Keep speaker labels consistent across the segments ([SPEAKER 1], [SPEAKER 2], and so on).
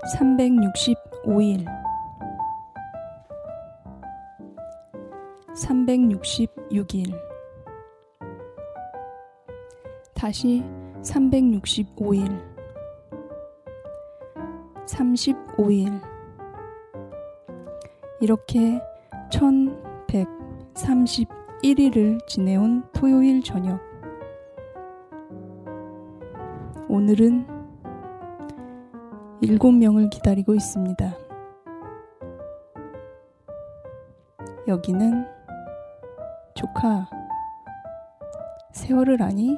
[SPEAKER 1] 365일 366일 다시 365일 35일 이렇게 1131일을 지내온 토요일 저녁. 오늘은 7명을 기다리고 있습니다. 여기는 조카, 세월을 아니?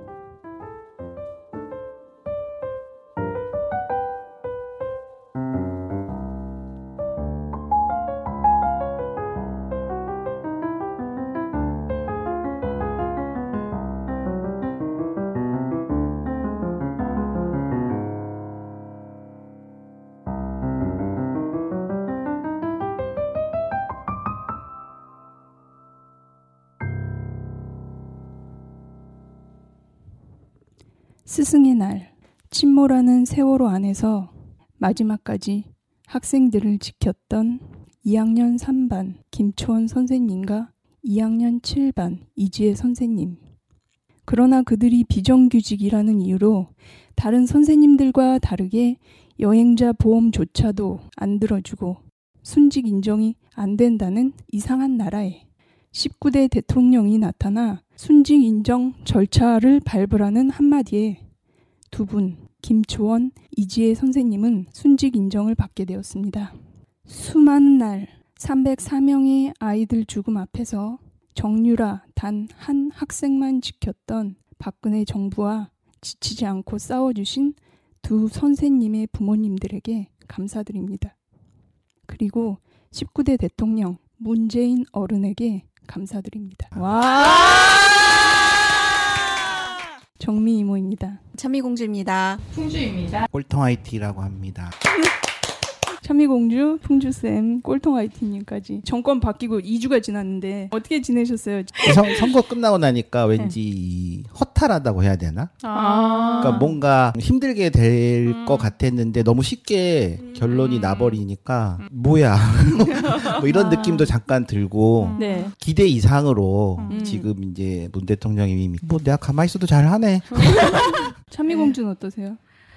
[SPEAKER 1] 스승의 날, 침몰하는 세월호 안에서 마지막까지 학생들을 지켰던 2학년 3반 김초원 선생님과 2학년 7반 이지혜 선생님. 그러나 그들이 비정규직이라는 이유로 다른 선생님들과 다르게 여행자 보험조차도 안 들어주고 순직 인정이 안 된다는 이상한 나라에 19대 대통령이 나타나 순직 인정 절차를 밟으라는 한마디에 두 분, 김초원, 이지혜 선생님은 순직 인정을 받게 되었습니다. 수많은 날 304명의 아이들 죽음 앞에서 정유라 단 한 학생만 지켰던 박근혜 정부와 지치지 않고 싸워주신 두 선생님의 부모님들에게 감사드립니다. 그리고 19대 대통령 문재인 어른에게 감사드립니다. 와! 정미 이모입니다.
[SPEAKER 2] 참미공주입니다.
[SPEAKER 3] 풍주입니다.
[SPEAKER 4] 꼴통 IT라고 합니다.
[SPEAKER 1] 참미공주, 풍주쌤, 꼴통 IT님까지 정권 바뀌고 2주가 지났는데 어떻게 지내셨어요?
[SPEAKER 4] 선거 끝나고 나니까 왠지 허탈하다고 해야 되나? 그러니까 뭔가 힘들게 될 것 같았는데 너무 쉽게 결론이 나버리니까 뭐야 뭐 이런 느낌도 잠깐 들고
[SPEAKER 1] 네.
[SPEAKER 4] 기대 이상으로 지금 이제 문 대통령이 뭐 내가 가만히 있어도 잘하네.
[SPEAKER 1] 참미공주는 어떠세요?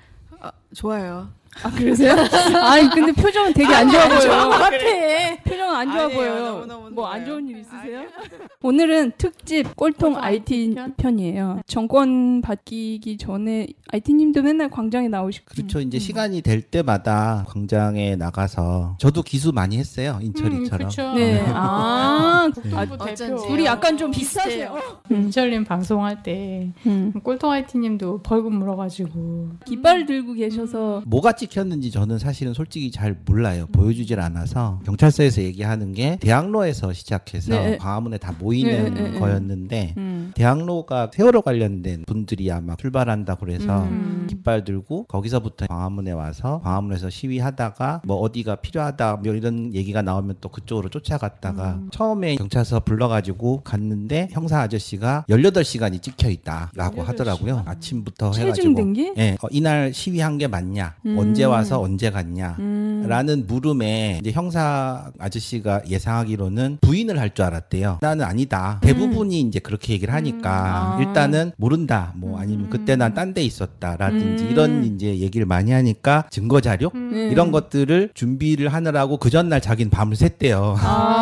[SPEAKER 2] 좋아요.
[SPEAKER 1] 아, 그러세요? 아니, 근데 표정은 되게 안 좋아 보여요.
[SPEAKER 2] 그래.
[SPEAKER 1] 표정은 안 좋아
[SPEAKER 2] 아니에요.
[SPEAKER 1] 보여요.
[SPEAKER 2] 너무너무
[SPEAKER 1] 뭐 안
[SPEAKER 2] 좋아요.
[SPEAKER 1] 좋은 일 있으세요? 오늘은 특집 꼴통 IT 편이에요. 정권 바뀌기 전에 IT님도 맨날 광장에 나오시고.
[SPEAKER 4] 그렇죠. 이제 시간이 될 때마다 광장에 나가서 저도 기수 많이 했어요. 인철이처럼.
[SPEAKER 3] 그렇죠.
[SPEAKER 1] 네. 아,
[SPEAKER 3] 국토부 대표.
[SPEAKER 2] 어쩐지.
[SPEAKER 1] 둘이 약간 좀 비슷하세요.
[SPEAKER 3] 인철님 방송할 때 꼴통 IT님도 벌금 물어가지고
[SPEAKER 1] 깃발을 들고 계셔서
[SPEAKER 4] 뭐가 찍혔는지 저는 사실은 솔직히 잘 몰라요. 보여주질 않아서. 경찰서에서 얘기하는 게 대학로에서 시작해서
[SPEAKER 1] 네.
[SPEAKER 4] 광화문에 다 모이는
[SPEAKER 1] 네.
[SPEAKER 4] 거였는데 대학로가 세월호 관련된 분들이 아마 출발한다 그래서 깃발 들고 거기서부터 광화문에 와서 광화문에서 시위하다가 뭐 어디가 필요하다 뭐 이런 얘기가 나오면 또 그쪽으로 쫓아갔다가 처음에 경찰서 불러가지고 갔는데 형사 아저씨가 18시간이 찍혀있다라고 하더라고요. 아침부터 해가지고
[SPEAKER 1] 체중된 게?
[SPEAKER 4] 네, 이날 시위한 게 맞냐? 언제 와서 언제 갔냐? 라는 물음에 이제 형사 아저씨가 예상하기로는 부인을 할 줄 알았대요. 나는 아니다. 대부분이 이제 그렇게 얘기를 하니까 일단은 모른다. 뭐 아니면 그때 난 딴 데 있었다라든지 이런 이제 얘기를 많이 하니까 증거 자료 이런 것들을 준비를 하느라고 그 전날 자기는 밤을 샜대요.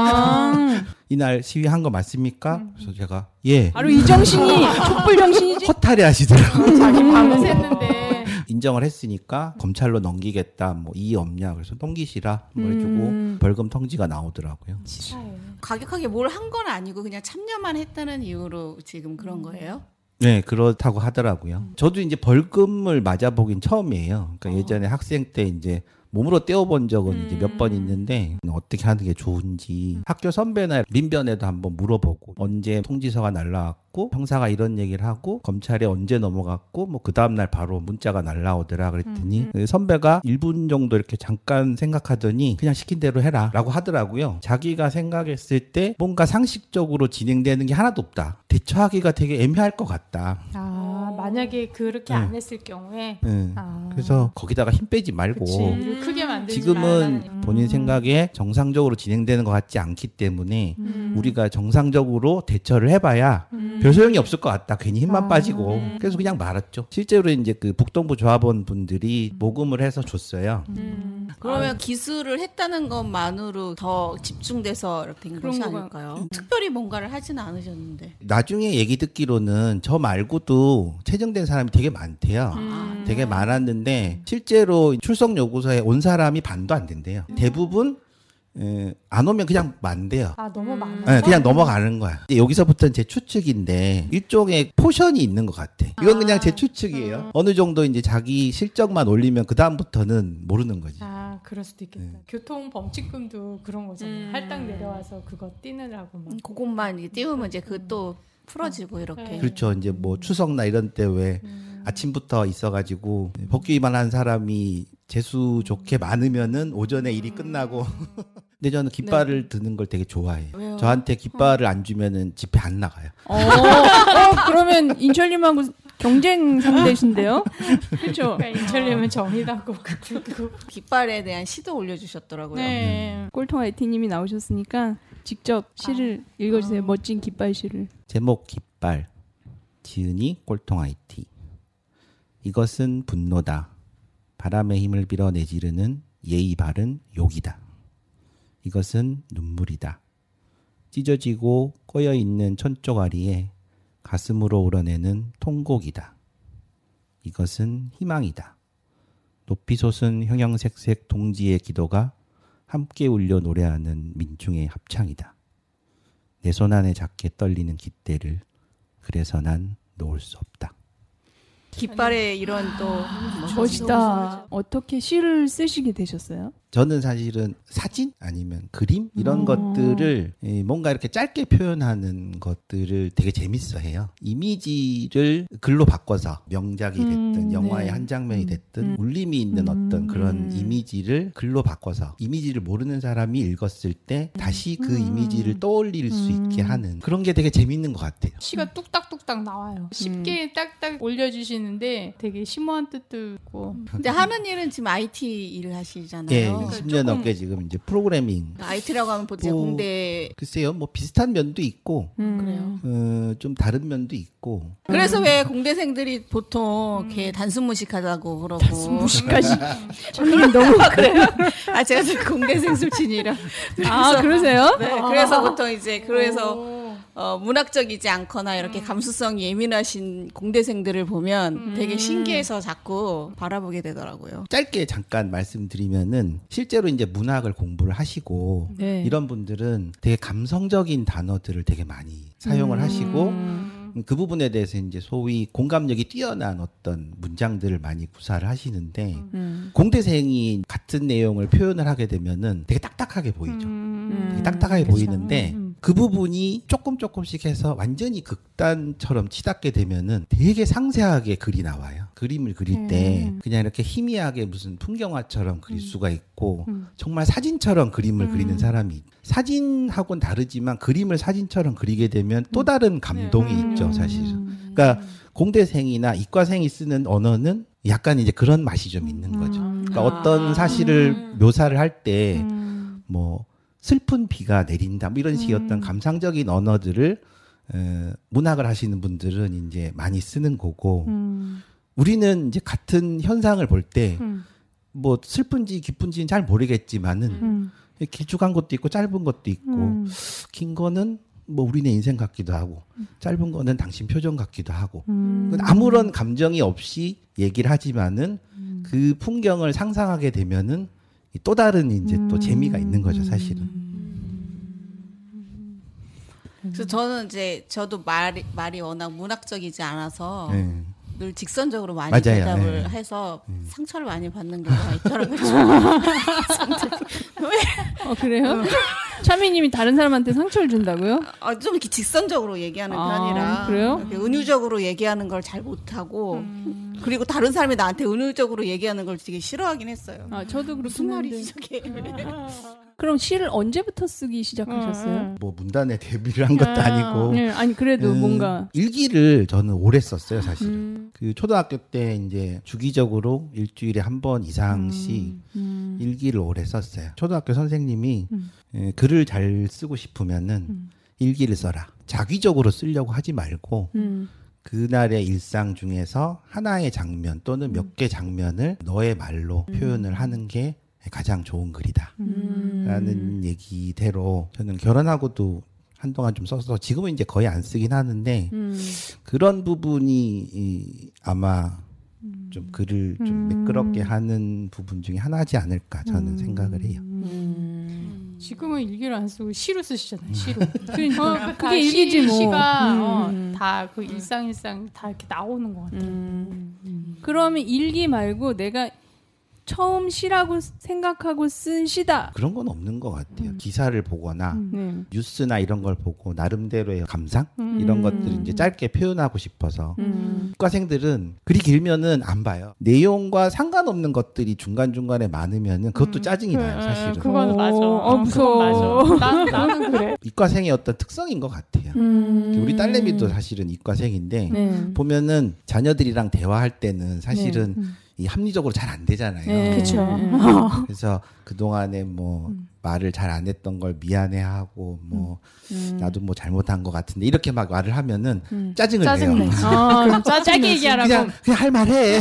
[SPEAKER 4] 이날 시위한 거 맞습니까? 그래서 제가 예.
[SPEAKER 1] 바로 이 정신이 촛불 정신이지.
[SPEAKER 4] 허탈해 하시더라고요.
[SPEAKER 3] 자기 밤을 샜는데
[SPEAKER 4] 인정을 했으니까 검찰로 넘기겠다. 뭐 이의 없냐. 그래서 넘기시라. 뭐 해주고 벌금 통지가 나오더라고요.
[SPEAKER 2] 과격하게 뭘 한 건 아니고 그냥 참여만 했다는 이유로 지금 그런 거예요?
[SPEAKER 4] 네, 그렇다고 하더라고요. 저도 이제 벌금을 맞아보긴 처음이에요. 그러니까 예전에 학생 때 이제 몸으로 떼어본 적은 이제 몇 번 있는데 어떻게 하는 게 좋은지 학교 선배나 민변에도 한번 물어보고 언제 통지서가 날라왔고 형사가 이런 얘기를 하고 검찰에 언제 넘어갔고 뭐 그 다음날 바로 문자가 날라오더라 그랬더니 선배가 1분 정도 이렇게 잠깐 생각하더니 그냥 시킨 대로 해라 라고 하더라고요. 자기가 생각했을 때 뭔가 상식적으로 진행되는 게 하나도 없다. 대처하기가 되게 애매할 것 같다.
[SPEAKER 3] 만약에 그렇게
[SPEAKER 4] 네.
[SPEAKER 3] 안 했을 경우에
[SPEAKER 4] 네. 그래서 거기다가 힘 빼지 말고
[SPEAKER 3] 그치, 일을 크게 만들지
[SPEAKER 4] 지금은
[SPEAKER 3] 말라는.
[SPEAKER 4] 본인 생각에 정상적으로 진행되는 것 같지 않기 때문에 우리가 정상적으로 대처를 해봐야 별 소용이 없을 것 같다. 괜히 힘만 빠지고 그래서 그냥 말았죠. 실제로 이제 그 북동부 조합원 분들이 모금을 해서 줬어요.
[SPEAKER 2] 그러면 기술을 했다는 것만으로 더 집중돼서 이렇게 된 것이
[SPEAKER 1] 그런
[SPEAKER 2] 아닐까요? 특별히 뭔가를 하지는 않으셨는데.
[SPEAKER 4] 나중에 얘기 듣기로는 저 말고도 채정된 사람이 되게 많대요. 되게 많았는데 실제로 출석 요구서에 온 사람이 반도 안 된대요. 대부분 안 오면 그냥 만대요.
[SPEAKER 3] 아 너무 많아서
[SPEAKER 4] 네, 그냥 넘어가는 거야. 근데 여기서부터는 제 추측인데 일종의 포션이 있는 것 같아. 이건 그냥 제 추측이에요. 어느 정도 이제 자기 실적만 올리면 그 다음부터는 모르는 거지.
[SPEAKER 3] 아 그럴 수도 있겠다. 교통 범칙금도 그런 거잖아요. 할당 내려와서 그거 띄느라고 막.
[SPEAKER 2] 그것만 이제 띄우면 이제 그 또 풀어지고 이렇게.
[SPEAKER 4] 그렇죠. 이제 뭐 추석나 이런 때 왜 아침부터 있어가지고 법규 위반한 사람이 재수 좋게 많으면은 오전에 일이 끝나고. 근데 저는 깃발을 드는 걸 되게 좋아해요.
[SPEAKER 2] 왜요?
[SPEAKER 4] 저한테 깃발을 안 주면은 집회 안 나가요.
[SPEAKER 1] 그러면 인철님하고 경쟁 상대신데요? 그렇죠.
[SPEAKER 3] 그러니까 인철님은 정의라고 그리고
[SPEAKER 2] 깃발에 대한 시도 올려주셨더라고요.
[SPEAKER 3] 네.
[SPEAKER 1] 꼴통 IT님이 나오셨으니까 직접 시를 읽어주세요. 멋진 깃발 시를.
[SPEAKER 4] 제목 깃발, 지은이 꼴통 IT. 이것은 분노다. 바람의 힘을 빌어 내지르는 예의 바른 욕이다. 이것은 눈물이다. 찢어지고 꼬여있는 천조가리에 가슴으로 우러내는 통곡이다. 이것은 희망이다. 높이 솟은 형형색색 동지의 기도가 함께 울려 노래하는 민중의 합창이다. 내 손 안에 작게 떨리는 깃대를 그래서 난 놓을 수 없다.
[SPEAKER 2] 깃발에 이런 또
[SPEAKER 1] 멋있다. 어떻게 시를 쓰시게 되셨어요?
[SPEAKER 4] 저는 사실은 사진 아니면 그림 이런 것들을 뭔가 이렇게 짧게 표현하는 것들을 되게 재밌어 해요. 이미지를 글로 바꿔서 명작이 됐든 영화의
[SPEAKER 1] 네.
[SPEAKER 4] 한 장면이 됐든 울림이 있는 어떤 그런 이미지를 글로 바꿔서 이미지를 모르는 사람이 읽었을 때 다시 그 이미지를 떠올릴 수 있게 하는 그런 게 되게 재밌는 것 같아요.
[SPEAKER 3] 시가 뚝딱뚝딱 나와요. 쉽게 딱딱 올려주시는데 되게 심오한 뜻도 있고.
[SPEAKER 2] 근데 하는 일은 지금 IT 일을 하시잖아요.
[SPEAKER 4] 예, 20년 넘게 지금 이제 프로그래밍
[SPEAKER 2] IT라고 하면 보통
[SPEAKER 4] 또
[SPEAKER 2] 공대
[SPEAKER 4] 글쎄요, 뭐 비슷한 면도 있고
[SPEAKER 2] 그래요.
[SPEAKER 4] 좀 다른 면도 있고.
[SPEAKER 2] 그래서 왜 공대생들이 보통 이렇게 단순 무식하다고 그러고
[SPEAKER 1] 무식까지. 참님 너무
[SPEAKER 2] 그래요? 아 제가 지금 공대생 출신이라.
[SPEAKER 1] 그러세요?
[SPEAKER 2] 네, 그래서 보통 이제 문학적이지 않거나 이렇게 감수성이 예민하신 공대생들을 보면 되게 신기해서 자꾸 바라보게 되더라고요.
[SPEAKER 4] 짧게 잠깐 말씀드리면은 실제로 이제 문학을 공부를 하시고
[SPEAKER 1] 네.
[SPEAKER 4] 이런 분들은 되게 감성적인 단어들을 되게 많이 사용을 하시고 그 부분에 대해서 이제 소위 공감력이 뛰어난 어떤 문장들을 많이 구사를 하시는데 공대생이 같은 내용을 표현을 하게 되면은 되게 딱딱하게 보이죠. 되게 딱딱하게 보이는데 그 부분이 조금씩 해서 완전히 극단처럼 치닫게 되면은 되게 상세하게 글이 나와요. 그림을 그릴 때 그냥 이렇게 희미하게 무슨 풍경화처럼 그릴 수가 있고 정말 사진처럼 그림을 그리는 사람이 사진하고는 다르지만 그림을 사진처럼 그리게 되면 또 다른 감동이 있죠, 사실은. 그러니까 공대생이나 이과생이 쓰는 언어는 약간 이제 그런 맛이 좀 있는 거죠. 그러니까 어떤 사실을 묘사를 할 때 뭐 슬픈 비가 내린다 뭐 이런 식의 어떤 감상적인 언어들을 문학을 하시는 분들은 이제 많이 쓰는 거고 우리는 이제 같은 현상을 볼 때 뭐 슬픈지 기쁜지는 잘 모르겠지만은 길쭉한 것도 있고 짧은 것도 있고 긴 거는 뭐 우리네 인생 같기도 하고 짧은 거는 당신 표정 같기도 하고 아무런 감정이 없이 얘기를 하지만은 그 풍경을 상상하게 되면은 또 다른 이제 또 재미가 있는 거죠, 사실은.
[SPEAKER 2] 그래서 저는 이제 저도 말이 워낙 문학적이지 않아서
[SPEAKER 4] 네.
[SPEAKER 2] 늘 직선적으로 많이
[SPEAKER 4] 맞아요.
[SPEAKER 2] 대답을
[SPEAKER 4] 네.
[SPEAKER 2] 해서 상처를 많이 받는 경우가 있더라고요.
[SPEAKER 1] 그래요? 차미님이 다른 사람한테 상처를 준다고요?
[SPEAKER 2] 좀 이렇게 직선적으로 얘기하는 편이라
[SPEAKER 1] 그래요?
[SPEAKER 2] 이렇게 은유적으로 얘기하는 걸 잘 못하고 그리고 다른 사람이 나한테 은유적으로 얘기하는 걸 되게 싫어하긴 했어요.
[SPEAKER 1] 저도
[SPEAKER 2] 무슨
[SPEAKER 1] 그렇긴 한데.
[SPEAKER 2] 말이지 저게.
[SPEAKER 1] 그럼 시를 언제부터 쓰기 시작하셨어요?
[SPEAKER 4] 뭐 문단에 데뷔를 한 것도 아니고.
[SPEAKER 1] 네, 아니 그래도 뭔가
[SPEAKER 4] 일기를 저는 오래 썼어요, 사실은. 그 초등학교 때 이제 주기적으로 일주일에 한 번 이상씩 일기를 오래 썼어요. 초등학교 선생님이 글을 잘 쓰고 싶으면은 일기를 써라. 자기적으로 쓰려고 하지 말고 그날의 일상 중에서 하나의 장면 또는 몇 개 장면을 너의 말로 표현을 하는 게 가장 좋은 글이다. 라는 얘기대로 저는 결혼하고도 한동안 좀 써서 지금은 이제 거의 안 쓰긴 하는데 그런 부분이 아마 좀 글을 좀 매끄럽게 하는 부분 중에 하나지 않을까 저는 생각을 해요.
[SPEAKER 3] 지금은 일기를 안 쓰고 시로 쓰시잖아요. 시로.
[SPEAKER 1] 그러니까
[SPEAKER 3] 다
[SPEAKER 1] 그게 일기지 뭐.
[SPEAKER 3] 시가 다 그 일상 다 이렇게 나오는 것 같아요.
[SPEAKER 1] 그러면 일기 말고 내가 처음 시라고 생각하고 쓴 시다.
[SPEAKER 4] 그런 건 없는 것 같아요. 기사를 보거나
[SPEAKER 1] 네.
[SPEAKER 4] 뉴스나 이런 걸 보고 나름대로의 감상 이런 것들을 이제 짧게 표현하고 싶어서 이과생들은 글이 길면은 안 봐요. 내용과 상관없는 것들이 중간중간에 많으면은 그것도 짜증이 나요, 사실은.
[SPEAKER 3] 그건 맞아.
[SPEAKER 1] 무서워.
[SPEAKER 3] 그건 맞아. 나는 그래.
[SPEAKER 4] 이과생의 어떤 특성인 것 같아요. 우리 딸내미도 사실은 이과생인데
[SPEAKER 1] 네.
[SPEAKER 4] 보면은 자녀들이랑 대화할 때는 사실은 이 합리적으로 잘 안 되잖아요.
[SPEAKER 1] 네.
[SPEAKER 3] 그렇죠.
[SPEAKER 4] 그래서 그동안에 뭐 말을 잘 안 했던 걸 미안해하고 뭐 나도 뭐 잘못한 것 같은데 이렇게 막 말을 하면은 짜증을 내요.
[SPEAKER 3] 그럼 짜게 얘기하라고.
[SPEAKER 4] 그냥 할 말해.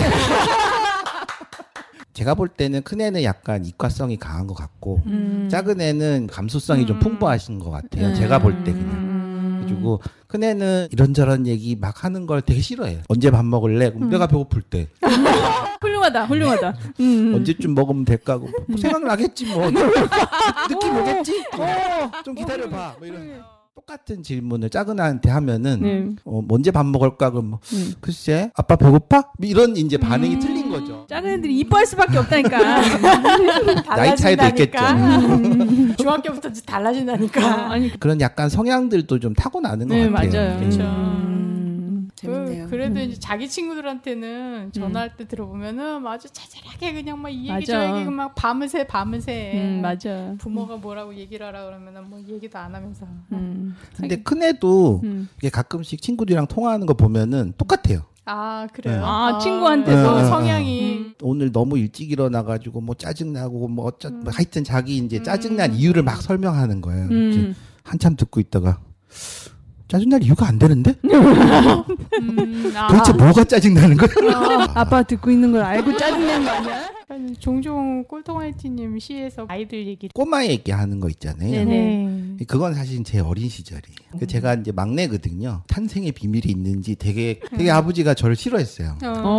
[SPEAKER 4] 제가 볼 때는 큰애는 약간 이과성이 강한 것 같고 작은 애는 감수성이 좀 풍부하신 것 같아요. 제가 볼 때 그냥. 그리고 큰애는 이런저런 얘기 막 하는 걸 되게 싫어해요. 언제 밥 먹을래? 그럼 내가 배고플 때.
[SPEAKER 1] 훌륭하다.
[SPEAKER 4] 언제쯤 먹으면 될까? 뭐 생각나겠지 뭐. 느낌 오겠지? 좀 기다려봐. 뭐 이런. 똑같은 질문을 작은 애한테 하면은 언제 밥 먹을까? 그럼 뭐, 글쎄 아빠 배고파? 이런 이제 반응이 틀린 거죠.
[SPEAKER 1] 작은 애들이 이뻐할 수밖에 없다니까.
[SPEAKER 4] 나이 차이도 있겠죠.
[SPEAKER 3] 중학교부터 달라진다니까.
[SPEAKER 1] 아니
[SPEAKER 4] 그런 약간 성향들도 좀 타고나는 것
[SPEAKER 1] 네,
[SPEAKER 4] 같아요.
[SPEAKER 1] 맞아요.
[SPEAKER 3] 그렇죠.
[SPEAKER 2] 재밌네요.
[SPEAKER 3] 그래도 이제 자기 친구들한테는 전화할 때 들어보면은 아주 자잘하게 그냥 막 이 얘기 저
[SPEAKER 1] 맞아.
[SPEAKER 3] 얘기 막 밤을 새.
[SPEAKER 1] 맞아.
[SPEAKER 3] 부모가 뭐라고 얘기를 하라 그러면은 뭐 얘기도 안 하면서.
[SPEAKER 4] 근데 큰애도 이게 가끔씩 친구들이랑 통화하는 거 보면은 똑같아요.
[SPEAKER 3] 아 그래요?
[SPEAKER 4] 네.
[SPEAKER 3] 친구한테도 성향이
[SPEAKER 4] 오늘 너무 일찍 일어나가지고 뭐 짜증나고 뭐 뭐 하여튼 자기 이제 짜증난 이유를 막 설명하는 거예요. 이제 한참 듣고 있다가 짜증날 이유가 안 되는데? 도대체 뭐가 짜증나는 거야?
[SPEAKER 1] 아빠 듣고 있는 걸 알고 짜증내는 거 아니야?
[SPEAKER 3] 종종 꼴통아이티님 시에서 아이들 얘기.
[SPEAKER 4] 꼬마 얘기하는 거 있잖아요.
[SPEAKER 3] 네네.
[SPEAKER 4] 그건 사실 제 어린 시절이에요. 제가 이제 막내거든요. 탄생의 비밀이 있는지 되게 아버지가 저를 싫어했어요.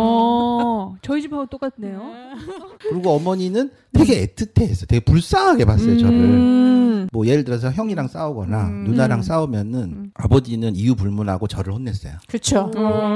[SPEAKER 1] 저희 집하고 똑같네요.
[SPEAKER 4] 그리고 어머니는 되게 애틋해했어요. 되게 불쌍하게 봤어요, 저를. 뭐 예를 들어서 형이랑 싸우거나 누나랑 싸우면은 아버지는 이유 불문하고 저를 혼냈어요.
[SPEAKER 3] 그렇죠.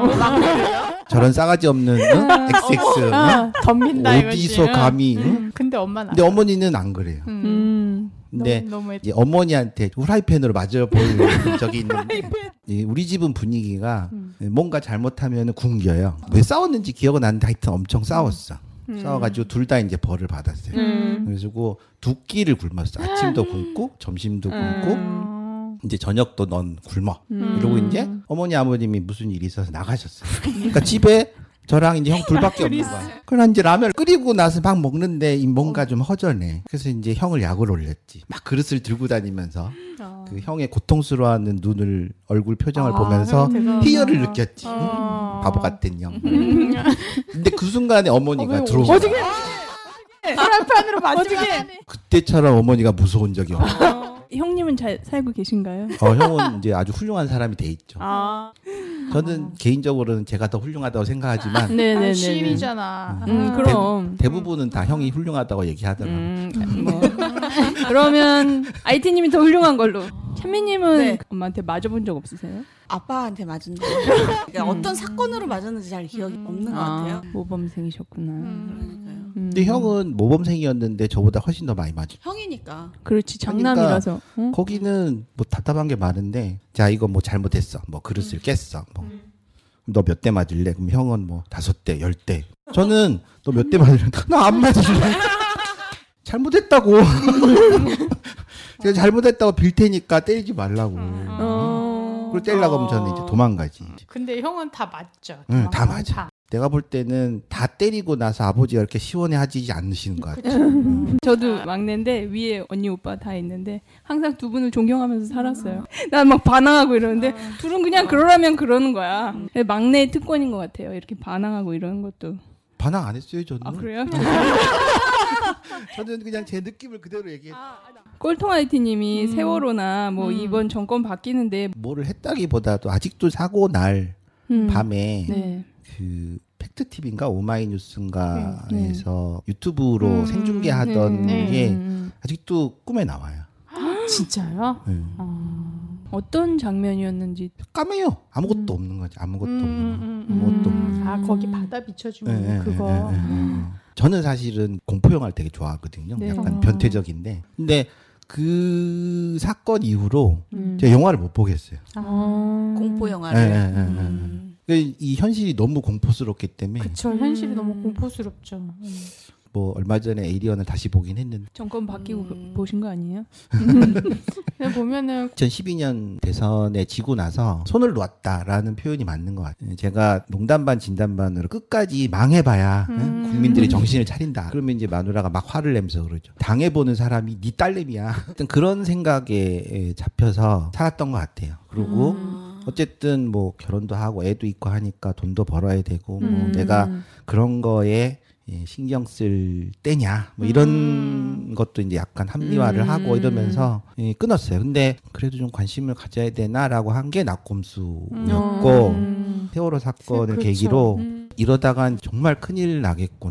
[SPEAKER 4] 저런 싸가지 없는 XX
[SPEAKER 3] 덤빈다
[SPEAKER 4] 어디서
[SPEAKER 3] 이거지.
[SPEAKER 4] 감히
[SPEAKER 3] 근데 엄마는
[SPEAKER 4] 근데 어머니는 안 그래요. 근데
[SPEAKER 3] 너무
[SPEAKER 4] 이제 어머니한테 후라이팬으로 맞아볼 적이 있는데 우리 집은 분위기가 뭔가 잘못하면 굶겨요. 왜 싸웠는지 기억은 안 나는데 하여튼 엄청 싸웠어. 싸워가지고 둘 다 이제 벌을 받았어요. 그래가지고 두 끼를 굶었어. 아침도 굶고 점심도 굶고 이제 저녁도 넌 굶어. 이러고 이제 어머니 아버님이 무슨 일이 있어서 나가셨어요. 그러니까 집에 저랑 이제 형 둘밖에 없는 거야. 그러나 이제 라면 끓이고 나서 막 먹는데 뭔가 좀 허전해. 그래서 이제 형을 약을 올렸지. 막 그릇을 들고 다니면서 그 형의 고통스러워하는 얼굴 표정을 보면서 희열을 느꼈지. 바보 같은 형. 근데 그 순간에 어머니가 들어온 거야.
[SPEAKER 3] 프라이팬으로 맞으면
[SPEAKER 4] 그때처럼 어머니가 무서운 적이 없어.
[SPEAKER 1] 형님은 잘 살고 계신가요?
[SPEAKER 4] 형은 이제 아주 훌륭한 사람이 돼 있죠. 저는 개인적으로는 제가 더 훌륭하다고 생각하지만
[SPEAKER 1] 네네네.
[SPEAKER 3] 시인이잖아.
[SPEAKER 1] 그럼
[SPEAKER 4] 대부분은 다 형이 훌륭하다고 얘기하더라고요.
[SPEAKER 1] 뭐. 그러면 아이티님이 더 훌륭한 걸로. 찬미님은
[SPEAKER 2] 네.
[SPEAKER 1] 엄마한테 맞아본 적 없으세요?
[SPEAKER 2] 아빠한테 맞은 거. 그러니까 어떤 사건으로 맞았는지 잘 기억이 없는 것 같아요.
[SPEAKER 1] 모범생이셨구나.
[SPEAKER 2] 그러니까요.
[SPEAKER 4] 근데 형은 모범생이었는데 저보다 훨씬 더 많이 맞죠.
[SPEAKER 2] 형이니까.
[SPEAKER 1] 그렇지 장남이라서. 응?
[SPEAKER 4] 거기는 뭐 답답한 게 많은데 자 이거 뭐 잘못했어. 뭐 그릇을 깼어. 뭐 너 몇 대 맞을래? 그럼 형은 뭐 5대, 10대. 저는 너 몇 대 맞을래? 나 안 맞을래. 잘못했다고. 제가 잘못했다고 빌 테니까 때리지 말라고. 그걸 때리려고 하면 저는 이제 도망가지.
[SPEAKER 3] 근데 형은 다 맞죠?
[SPEAKER 4] 응, 다 맞아. 내가 볼 때는 다 때리고 나서 아버지가 이렇게 시원해하지 않으시는 것 같아요.
[SPEAKER 1] 저도 막내인데 위에 언니 오빠 다 있는데 항상 두 분을 존경하면서 살았어요. 난 막 반항하고 이러는데 둘은 그냥 그러라면 그러는 거야. 막내의 특권인 것 같아요. 이렇게 반항하고 이러는 것도.
[SPEAKER 4] 반항 안 했어요 저는.
[SPEAKER 1] 아 그래요?
[SPEAKER 4] 저는 그냥 제 느낌을 그대로 얘기했어요.
[SPEAKER 1] 꼴통 IT님이 세월호나 뭐 이번 정권 바뀌는데
[SPEAKER 4] 뭐를 했다기보다도 아직도 사고 날 밤에
[SPEAKER 1] 네.
[SPEAKER 4] 그 팩트TV인가 오마이뉴스인가에서 유튜브로 생중계하던 게 아직도 꿈에 나와요.
[SPEAKER 3] 진짜요?
[SPEAKER 4] 네.
[SPEAKER 1] 어떤 장면이었는지
[SPEAKER 4] 까매요. 아무것도 없는 거지. 아무것도 없는 거. 아무것도 없는 거.
[SPEAKER 3] 아 거기 바다 비춰주면 그거.
[SPEAKER 4] 저는 사실은 공포 영화를 되게 좋아하거든요.
[SPEAKER 1] 네.
[SPEAKER 4] 약간 변태적인데. 근데 그 사건 이후로 제가 영화를 못 보겠어요.
[SPEAKER 2] 공포 영화를.
[SPEAKER 4] 이 현실이 너무 공포스럽기 때문에.
[SPEAKER 3] 그쵸. 현실이 너무 공포스럽죠.
[SPEAKER 4] 뭐 얼마 전에 에이리언을 다시 보긴 했는데.
[SPEAKER 1] 정권 바뀌고 보신 거 아니에요?
[SPEAKER 3] 그냥 보면은
[SPEAKER 4] 2012년 대선에 지고 나서 손을 놓았다라는 표현이 맞는 것 같아요. 제가 농담 반 진담 반으로 끝까지 망해봐야 응? 국민들이 정신을 차린다. 그러면 이제 마누라가 막 화를 내면서 그러죠. 당해보는 사람이 네 딸내미야. 어떤 그런 생각에 잡혀서 살았던 것 같아요. 그리고 어쨌든 뭐 결혼도 하고 애도 있고 하니까 돈도 벌어야 되고 뭐 내가 그런 거에 신경 쓸 때냐 뭐 이런 것도 이제 약간 합리화를 하고 이러면서 끊었어요. 근데 그래도 좀 관심을 가져야 되나라고 한 게 낙곰수였고 세월호 사건을
[SPEAKER 3] 그렇죠.
[SPEAKER 4] 계기로 이러다간 정말 큰일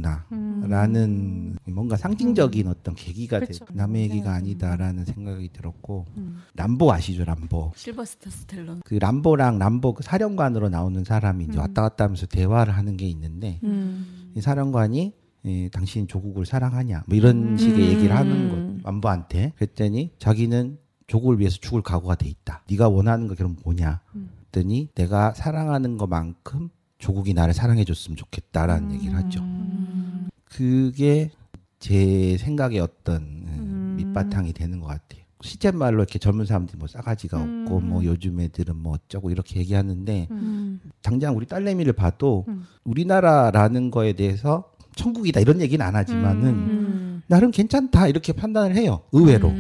[SPEAKER 4] 나겠구나라는 뭔가 상징적인 어떤 계기가
[SPEAKER 3] 그렇죠.
[SPEAKER 4] 된 남의 얘기가 아니다라는 생각이 들었고 람보 아시죠? 람보.
[SPEAKER 2] 실버스타 스텔론.
[SPEAKER 4] 그 람보랑 람보 그 사령관으로 나오는 사람이 이제 왔다 갔다 하면서 대화를 하는 게 있는데 이 사령관이 당신 조국을 사랑하냐 뭐 이런 식의 얘기를 하는 거 람보한테. 그랬더니 자기는 조국을 위해서 죽을 각오가 돼 있다. 네가 원하는 거 그럼 뭐냐? 그랬더니 내가 사랑하는 것만큼 조국이 나를 사랑해줬으면 좋겠다라는 얘기를 하죠. 그게 제 생각의 어떤 밑바탕이 되는 것 같아요. 실제 말로 이렇게 젊은 사람들이 뭐 싸가지가 없고 뭐 요즘 애들은 뭐 어쩌고 이렇게 얘기하는데 당장 우리 딸내미를 봐도 우리나라라는 거에 대해서 천국이다 이런 얘기는 안 하지만은 나름 괜찮다 이렇게 판단을 해요. 의외로.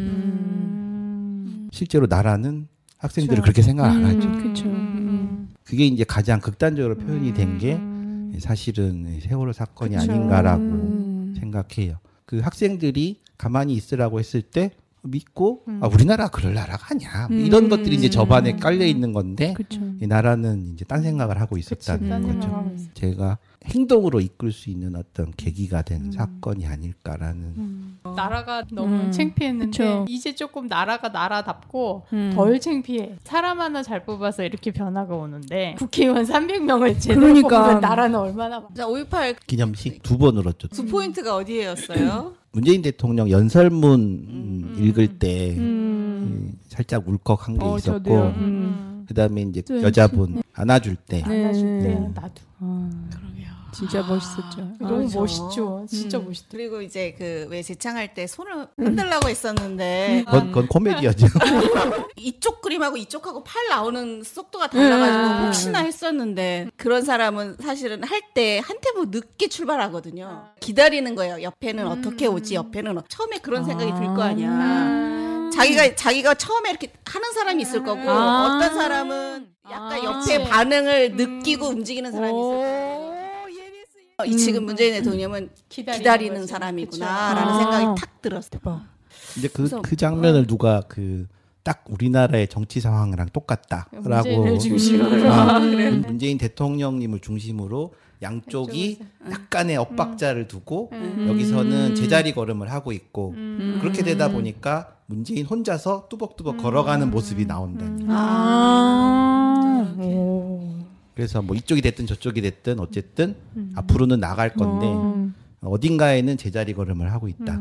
[SPEAKER 4] 실제로 나라는 학생들을 그렇게 생각 안 하죠.
[SPEAKER 1] 그렇죠.
[SPEAKER 4] 그게 이제 가장 극단적으로 표현이 된 게 사실은 세월호 사건이 아닌가라고 생각해요. 그 학생들이 가만히 있으라고 했을 때 믿고 우리나라 그럴 나라가 아니야. 이런 것들이 이제 접안에 깔려 있는 건데 이 나라는 이제 딴 생각을 하고 있었다는 거죠. 제가 행동으로 이끌 수 있는 어떤 계기가 된 사건이 아닐까라는.
[SPEAKER 3] 나라가 너무 창피했는데
[SPEAKER 1] 그쵸.
[SPEAKER 3] 이제 조금 나라가 나라답고 덜 창피해. 사람 하나 잘 뽑아서 이렇게 변화가 오는데 국회의원 300명을 제대로
[SPEAKER 1] 그러니까.
[SPEAKER 3] 뽑으면 나라는 얼마나
[SPEAKER 2] 자, 5.18
[SPEAKER 4] 기념식 2번 울었죠.
[SPEAKER 2] 두 포인트가 어디에였어요?
[SPEAKER 4] 문재인 대통령 연설문 읽을 때 살짝 울컥한 게 있었고
[SPEAKER 1] 저도요.
[SPEAKER 4] 그다음에 이제 여자분 안아줄 때
[SPEAKER 3] 안아줄 때 나도
[SPEAKER 2] 그러게요.
[SPEAKER 1] 진짜 멋있었죠.
[SPEAKER 3] 너무
[SPEAKER 2] 그렇죠.
[SPEAKER 3] 멋있죠. 진짜 멋있다.
[SPEAKER 2] 그리고 이제 그 왜 재창할 때 손을 흔들라고 했었는데
[SPEAKER 4] 그건 코미디어죠.
[SPEAKER 2] 이쪽 그림하고 이쪽하고 팔 나오는 속도가 달라가지고 혹시나 했었는데 그런 사람은 사실은 할 때 한 템포 늦게 출발하거든요. 기다리는 거예요. 옆에는 어떻게 오지? 옆에는 처음에 그런 생각이 들 거 아니야. 자기가 처음에 이렇게 하는 사람이 있을 거고 어떤 사람은 약간 옆에 반응을 느끼고 움직이는 사람이 있을 거고. 이 지금 문재인 대통령은 기다리는 사람이구나라는 생각이 탁 들었어요.
[SPEAKER 4] 근데 그 장면을 누가 딱 우리나라의 정치 상황이랑 똑같다라고
[SPEAKER 3] 문재인을 중심으로
[SPEAKER 4] 문재인 대통령님을 중심으로 양쪽이 약간의 엇박자를 두고 여기서는 제자리 걸음을 하고 있고 그렇게 되다 보니까 문재인 혼자서 뚜벅뚜벅 걸어가는 모습이 나온다. 그래서 뭐 이쪽이 됐든 저쪽이 됐든 어쨌든 앞으로는 나갈 건데 어딘가에는 제자리 걸음을 하고 있다.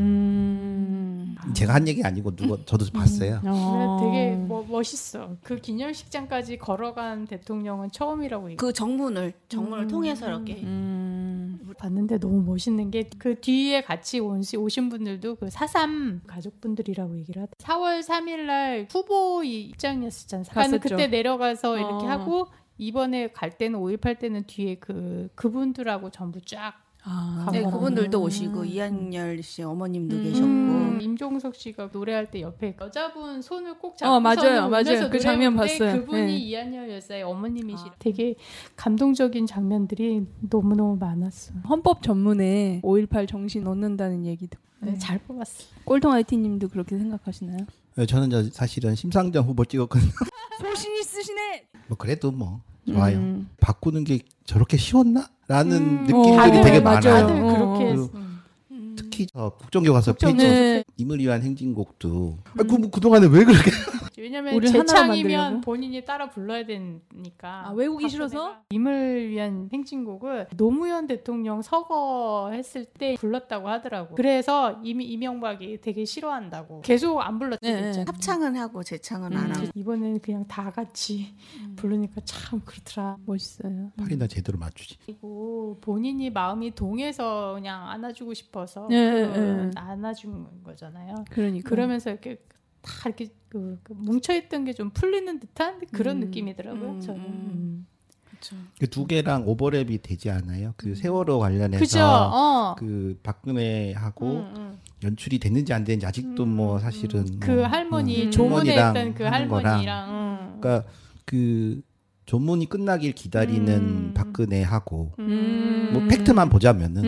[SPEAKER 4] 제가 한 얘기 아니고 저도 봤어요.
[SPEAKER 3] 되게 멋있어. 그 기념식장까지 걸어간 대통령은 처음이라고.
[SPEAKER 2] 그 정문을 통해서 이렇게
[SPEAKER 3] 봤는데 너무 멋있는 게 그 뒤에 같이 오신 분들도 그 4.3 가족분들이라고 얘기를 하더라고요. 4월 3일 날 후보 입장이었었잖아요. 나는 그때 내려가서 이렇게 하고 이번에 갈 때는 5.18 때는 뒤에 그분들하고 전부 쫙
[SPEAKER 2] 네, 그분들도 오시고 이한열 씨 어머님도 계셨고
[SPEAKER 3] 임종석 씨가 노래할 때 옆에 여자분 손을 꼭 잡고
[SPEAKER 1] 맞아요. 그 장면
[SPEAKER 3] 봤어요.
[SPEAKER 1] 봤어요.
[SPEAKER 3] 그분이
[SPEAKER 1] 네.
[SPEAKER 3] 이한열 여사의 어머님이시라 되게 감동적인 장면들이 너무너무 많았어요.
[SPEAKER 1] 헌법 전문에 5.18 정신 넣는다는 얘기도.
[SPEAKER 3] 네, 잘 뽑았어.
[SPEAKER 1] 꼴통 IT님도 그렇게 생각하시나요?
[SPEAKER 4] 저는 사실은 심상정 후보 찍었거든요.
[SPEAKER 1] 소신 있으시네.
[SPEAKER 4] 뭐 그래도 뭐 좋아요. 바꾸는 게 저렇게 쉬웠나? 라는 느낌들이
[SPEAKER 1] 다들,
[SPEAKER 4] 되게
[SPEAKER 1] 맞아요.
[SPEAKER 4] 많아요.
[SPEAKER 3] 다들 그렇게
[SPEAKER 4] 특히 국정교과서 페이지
[SPEAKER 1] 네.
[SPEAKER 4] 임을 위한 행진곡도 그동안에 왜 그렇게
[SPEAKER 3] 왜냐면
[SPEAKER 1] 우리 하나로
[SPEAKER 3] 재창이면
[SPEAKER 1] 만들려고?
[SPEAKER 3] 본인이 따라 불러야 되니까.
[SPEAKER 1] 외우기 싫어서?
[SPEAKER 3] 임을 위한 행진곡을 노무현 대통령 서거했을 때 불렀다고 하더라고. 그래서 이미 이명박이 되게 싫어한다고. 계속 안 불렀지.
[SPEAKER 1] 네.
[SPEAKER 2] 합창은 하고 재창은 안 하고
[SPEAKER 3] 이번에는 그냥 다 같이 부르니까 참 그렇더라.
[SPEAKER 1] 멋있어요.
[SPEAKER 4] 팔이나 제대로 맞추지.
[SPEAKER 3] 그리고 본인이 마음이 동해서 그냥 안아주고 싶어서
[SPEAKER 1] 네.
[SPEAKER 3] 안아준 거잖아요.
[SPEAKER 1] 그러니까.
[SPEAKER 3] 그러면서 이렇게 다 이렇게 뭉쳐있던 게 좀 풀리는 듯한 그런 느낌이더라고요. 저는.
[SPEAKER 2] 그렇죠.
[SPEAKER 4] 그 두 개랑 오버랩이 되지 않아요? 그 세월호 관련해서
[SPEAKER 3] 그죠?
[SPEAKER 4] 그 박근혜하고 연출이 됐는지 안 됐는지 아직도 뭐 사실은
[SPEAKER 3] 그
[SPEAKER 4] 뭐,
[SPEAKER 3] 할머니 조문에
[SPEAKER 4] 할머니랑
[SPEAKER 3] 했던 그
[SPEAKER 4] 하는 거랑.
[SPEAKER 3] 할머니랑
[SPEAKER 4] 그러니까 그 조문이 끝나길 기다리는 박근혜하고 뭐 팩트만 보자면은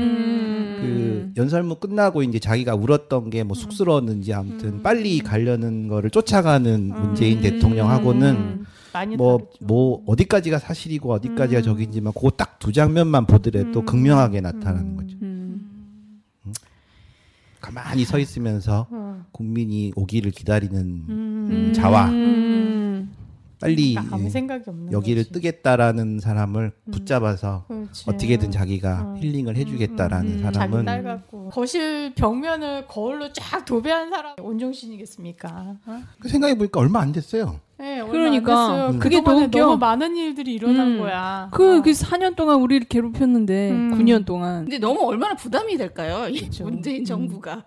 [SPEAKER 4] 그 연설문 끝나고 이제 자기가 울었던 게 뭐 쑥스러웠는지 아무튼 빨리 가려는 거를 쫓아가는 문재인 대통령하고는
[SPEAKER 3] 많이
[SPEAKER 4] 뭐
[SPEAKER 3] 다르죠.
[SPEAKER 4] 어디까지가 사실이고 어디까지가 적인지만 그거 딱 두 장면만 보더라도 극명하게 나타나는 거죠. 가만히 서 있으면서 국민이 오기를 기다리는 자와 빨리
[SPEAKER 3] 아무 생각이 없는
[SPEAKER 4] 여기를
[SPEAKER 3] 거지.
[SPEAKER 4] 뜨겠다라는 사람을 붙잡아서
[SPEAKER 3] 그렇지.
[SPEAKER 4] 어떻게든 자기가 힐링을 해주겠다라는
[SPEAKER 3] 자기
[SPEAKER 4] 사람은
[SPEAKER 3] 딸 갖고 거실 벽면을 거울로 쫙 도배한 사람 온종신이겠습니까?
[SPEAKER 4] 그 생각해보니까 얼마 안 됐어요.
[SPEAKER 3] 네, 얼마
[SPEAKER 1] 그러니까.
[SPEAKER 3] 안 됐어요.
[SPEAKER 1] 그게
[SPEAKER 3] 그동안에
[SPEAKER 1] 더 웃겨.
[SPEAKER 3] 너무 많은 일들이 일어난 거야.
[SPEAKER 1] 그 4년 동안 우리를 괴롭혔는데 9년 동안.
[SPEAKER 2] 근데 너무 얼마나 부담이 될까요? 이
[SPEAKER 3] 그렇죠.
[SPEAKER 2] 문재인 정부가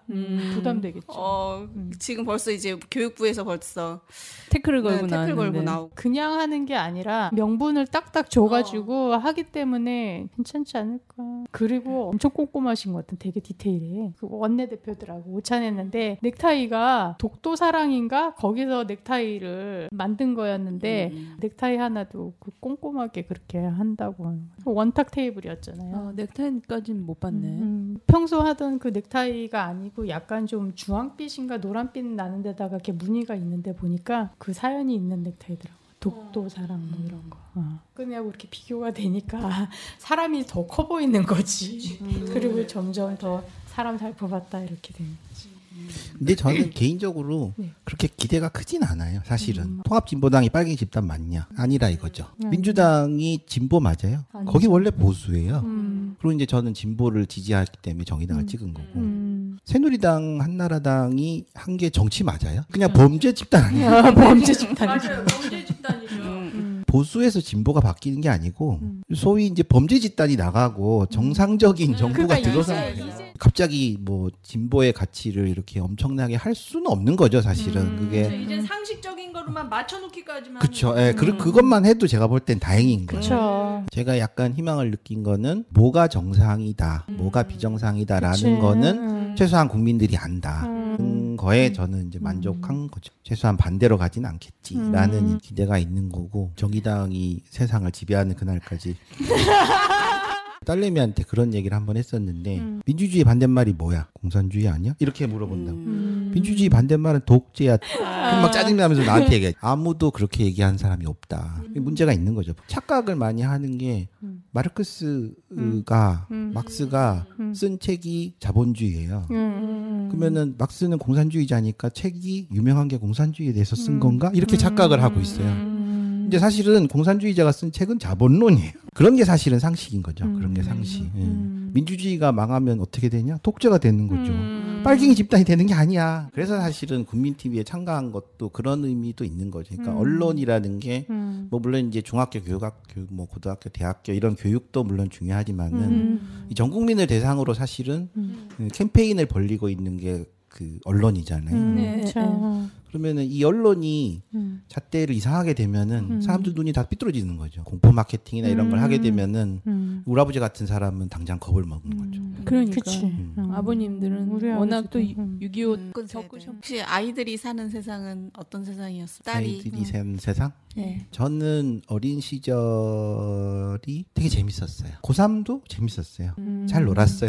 [SPEAKER 3] 부담되겠죠.
[SPEAKER 2] 지금 벌써 이제 교육부에서 벌써
[SPEAKER 1] 태클을 걸고
[SPEAKER 2] 태클
[SPEAKER 1] 나왔는데.
[SPEAKER 2] 걸고 나오고
[SPEAKER 3] 그냥 하는 게 아니라 명분을 딱딱 줘가지고 하기 때문에 괜찮지 않을까. 그리고 엄청 꼼꼼하신 것 같은 되게 디테일해. 그 원내대표들하고 오찬했는데 넥타이가 독도 사랑인가 거기서 넥타이를 만든 거였는데 넥타이 하나도 그 꼼꼼하게 그렇게 한다고. 원탁 테이블이었잖아요.
[SPEAKER 1] 넥타이까지는 못 봤네.
[SPEAKER 3] 평소 하던 그 넥타이가 아니고 약간 좀 주황빛인가 노란빛 나는 데다가 이렇게 무늬가 있는데 보니까 그 사연이 있는 넥타이더라고. 독도 사랑 뭐 이런 거. 그냐고 이렇게 비교가 되니까 사람이 더 커 보이는 거지. 그리고 점점 더 사람 잘 뽑았다 이렇게 되는 거지.
[SPEAKER 4] 근데 저는 개인적으로
[SPEAKER 3] 네.
[SPEAKER 4] 그렇게 기대가 크진 않아요. 사실은 통합진보당이 빨갱이 집단 맞냐? 아니라 이거죠. 민주당이 진보 맞아요.
[SPEAKER 3] 아니죠.
[SPEAKER 4] 거기 원래 보수예요. 그리고 이제 저는 진보를 지지하기 때문에 정의당을 찍은 거고 새누리당, 한나라당이 한 게 정치 맞아요? 그냥 범죄 집단 아니에요?
[SPEAKER 3] 범죄 집단이죠.
[SPEAKER 1] 범죄 집단이죠.
[SPEAKER 4] 보수에서 진보가 바뀌는 게 아니고 소위 이제 범죄 집단이 나가고 정상적인 정부가
[SPEAKER 3] 그러니까
[SPEAKER 4] 들어서 갑자기 뭐 진보의 가치를 이렇게 엄청나게 할 수는 없는 거죠, 사실은. 그게
[SPEAKER 1] 이제 상식적인 거로만 맞춰놓기까지만.
[SPEAKER 4] 그쵸. 예, 그것만 해도 제가 볼 땐 다행인 거예요.
[SPEAKER 3] 그렇죠.
[SPEAKER 4] 제가 약간 희망을 느낀 거는 뭐가 정상이다, 뭐가 비정상이다라는
[SPEAKER 3] 그치.
[SPEAKER 4] 거는 최소한 국민들이 안다. 는 거에 저는 이제 만족한 거죠. 최소한 반대로 가진 않겠지라는 기대가 있는 거고 정의당이 세상을 지배하는 그날까지. 딸내미한테 그런 얘기를 한번 했었는데 민주주의 반대말이 뭐야? 공산주의 아니야? 이렇게 물어본다고. 민주주의 반대말은 독재야. 막 짜증나면서 나한테 얘기해. 아무도 그렇게 얘기하는 사람이 없다. 문제가 있는 거죠. 착각을 많이 하는 게 마르크스가 막스가 쓴 책이 자본주의예요. 그러면은 막스는 공산주의자니까 책이 유명한 게 공산주의에 대해서 쓴 건가? 이렇게 착각을 하고 있어요. 근데 사실은 공산주의자가 쓴 책은 자본론이에요. 그런 게 사실은 상식인 거죠. 그런 게 상식. 민주주의가 망하면 어떻게 되냐? 독재가 되는 거죠. 빨갱이 집단이 되는 게 아니야. 그래서 사실은 국민TV에 참가한 것도 그런 의미도 있는 거죠. 그러니까 언론이라는 게 뭐 물론 이제 중학교, 교육학교, 뭐 고등학교, 대학교 이런 교육도 물론 중요하지만은 이 전 국민을 대상으로 사실은 그 캠페인을 벌리고 있는 게 그 언론이잖아요.
[SPEAKER 1] 네.
[SPEAKER 3] 그렇죠.
[SPEAKER 4] 그러면은 이 언론이 잣대를 이상하게 되면은 사람들 눈이 다 삐뚤어지는 거죠. 공포 마케팅이나 이런 걸 하게 되면은 우리 아버지 같은 사람은 당장 겁을 먹는 거죠.
[SPEAKER 1] 그러니까
[SPEAKER 3] 그치.
[SPEAKER 1] 아버님들은
[SPEAKER 3] 우리
[SPEAKER 1] 워낙 또
[SPEAKER 3] 아버지도,
[SPEAKER 1] 6.25 겪으셨.
[SPEAKER 2] 혹시 아이들이 사는 세상은 어떤 세상이었어요? 딸이.
[SPEAKER 4] 아이들이 사는 세상?
[SPEAKER 2] 네.
[SPEAKER 4] 저는 어린 시절이 되게 재밌었어요. 고3도 재밌었어요. 잘 놀았어요.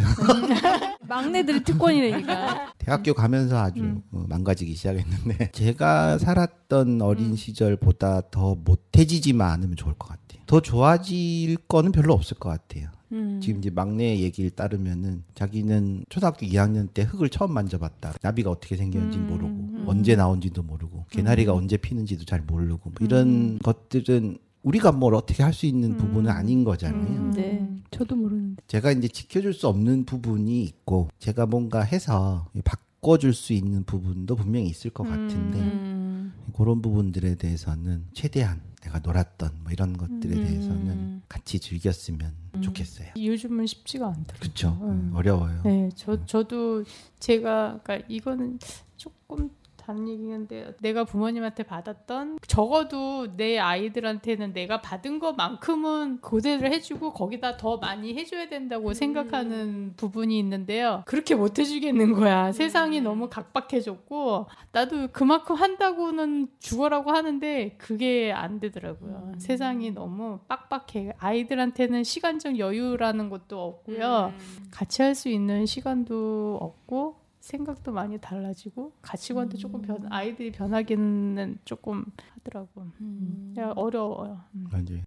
[SPEAKER 1] 막내들이 특권이라니까.
[SPEAKER 4] 대학교 가면서 아주 망가지기 시작했는데 제가 살았던 어린 시절보다 더 못해지지만 않으면 좋을 것 같아요. 더 좋아질 거는 별로 없을 것 같아요. 지금 이제 막내 얘기를 따르면은 자기는 초등학교 2학년 때 흙을 처음 만져봤다. 나비가 어떻게 생겼는지 모르고 언제 나온지도 모르고 개나리가 언제 피는지도 잘 모르고 뭐 이런 것들은 우리가 뭘 어떻게 할 수 있는 부분은 아닌 거잖아요.
[SPEAKER 1] 네, 저도 모르는데.
[SPEAKER 4] 제가 이제 지켜줄 수 없는 부분이 있고 제가 뭔가 해서 바꿔줄 수 있는 부분도 분명히 있을 것 같은데 그런 부분들에 대해서는 최대한 내가 놀았던 뭐 이런 것들에 대해서는 같이 즐겼으면 좋겠어요.
[SPEAKER 3] 요즘은 쉽지가 않더라고요.
[SPEAKER 4] 그렇죠. 어려워요.
[SPEAKER 3] 네, 저도 제가 그러니까 이거는 조금 다른 얘기인데 내가 부모님한테 받았던 적어도 내 아이들한테는 내가 받은 것만큼은 고대를 해주고 거기다 더 많이 해줘야 된다고 생각하는 부분이 있는데요. 그렇게 못 해주겠는 거야. 세상이 너무 각박해졌고 나도 그만큼 한다고는 죽어라고 하는데 그게 안 되더라고요. 세상이 너무 빡빡해. 아이들한테는 시간적 여유라는 것도 없고요. 같이 할 수 있는 시간도 없고 생각도 많이 달라지고 가치관도 조금 아이들이 변하기는 조금 하더라고. 어려워요.
[SPEAKER 4] 맞아요.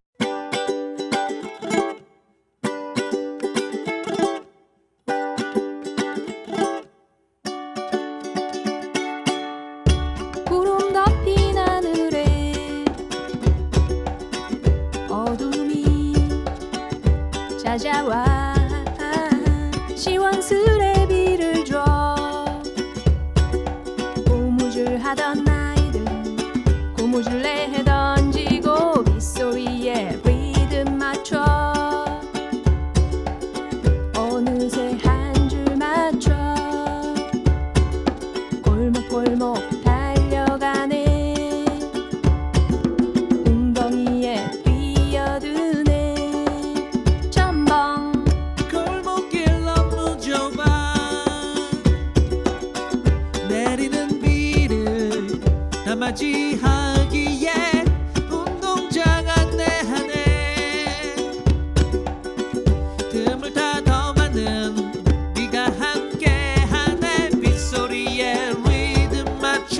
[SPEAKER 5] 구름 덮인 하늘에 어둠이 찾아와 시원스레 비를 줘 하던 아이들 고무줄에 던지고 빗소리에 리듬 맞춰 어느새 한 줄 맞춰 골목골목 달려가네 웅덩이에 뛰어드네 첨벙
[SPEAKER 6] 골목길 너무 좁아 내리는 맞이하기에 운동장 안내하네 틈을 타 더 많은 네가 함께하네 빗소리에 리듬 맞춰